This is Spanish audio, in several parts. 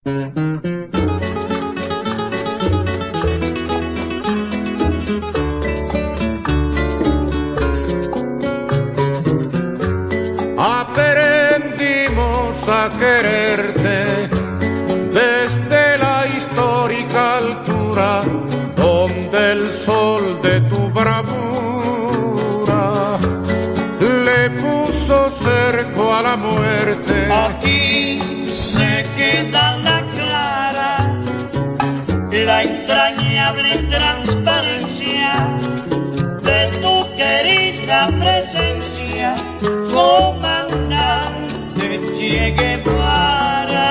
Aprendimos a quererte desde la histórica altura donde el sol de tu bravura le puso cerco a la muerte. Aquí se queda la clara, la entrañable transparencia de tu querida presencia, comandante Che Guevara.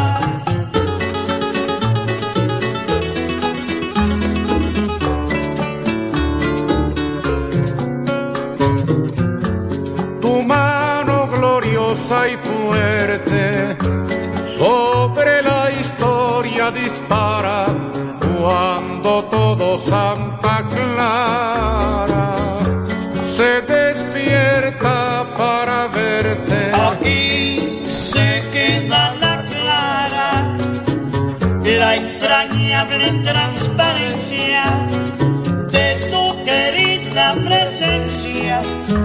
Tu mano gloriosa y fuerte sobre la historia dispara cuando todo Santa Clara se despierta para verte. Aquí se queda la clara, la entrañable transparencia de tu querida presencia,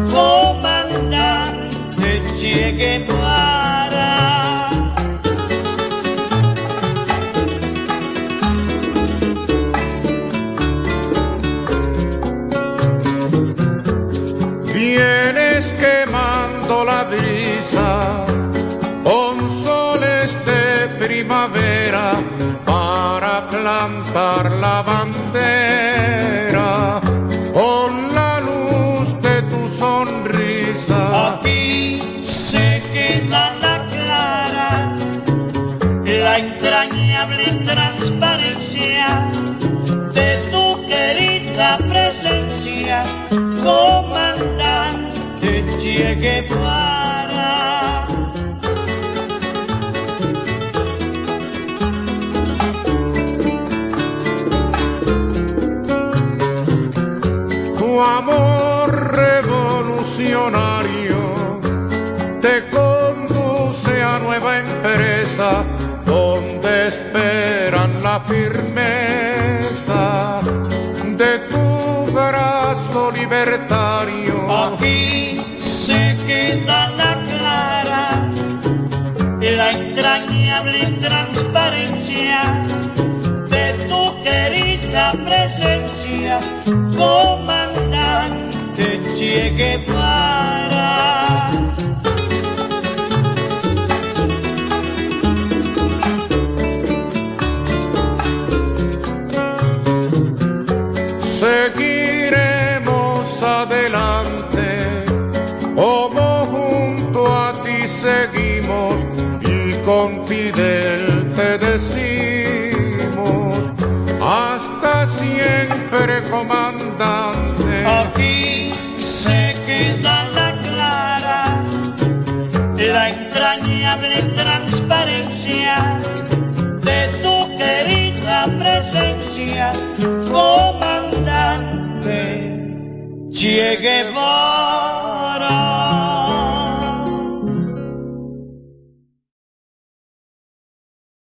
comandante Che Guevara. Vienes quemando la brisa con soles de primavera para plantar la bandera con la luz de tu sonrisa. Aquí se queda la clara, la entrañable transparencia de tu querida presencia, comandante Che Guevara. Tu amor revolucionario te conduce a nueva empresa donde esperan la firmeza de tu brazo libertario. Aquí se queda la clara, la entrañable transparencia de tu querida presencia, comandante Che Guevara. Seguiremos adelante, como junto a ti seguimos y con Fidel te decimos, hasta siempre, comandante. Aquí se queda la clara, la entrañable transparencia de tu querida presencia, comandante Che Guevara.